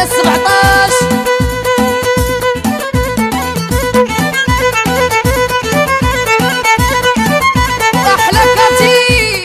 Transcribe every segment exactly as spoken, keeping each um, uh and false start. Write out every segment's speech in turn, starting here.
ويا سبعطاش أحلى كاتي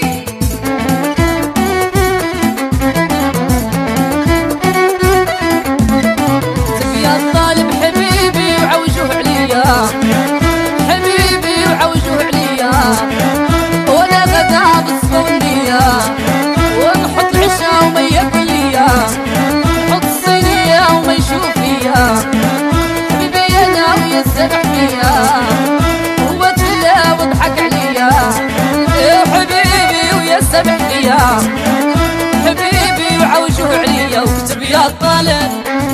تبيا الطالب حبيبي وعوجوه عليا حبيبي وعوجوه عليا وانا غدا بالصونية ونحط العشاء وما ياكل ليا نحط الصينية وما يشوف فيا حبيبي انا ويا السبح فيا هو تلا وضحك عليا يا حبيبي ويا السبح فيا حبيبي وعوجوه عليا وكتب يا الطالب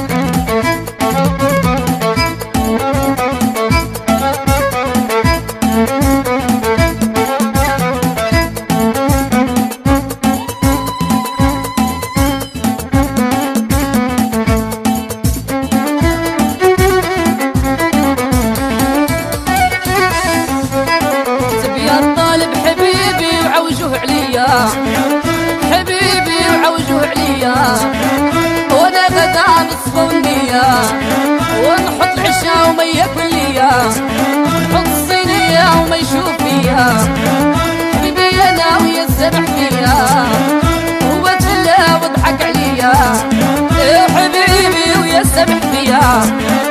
حبيبي وعوجوه عليا وانا غدا بالصونية ونحط العشاء وما ياكل ليا نحط الصينية وما يشوف فيا حبيبي انا ويا السبح فيا هو تلا وضحك عليا يا حبيبي ويا السبح فيا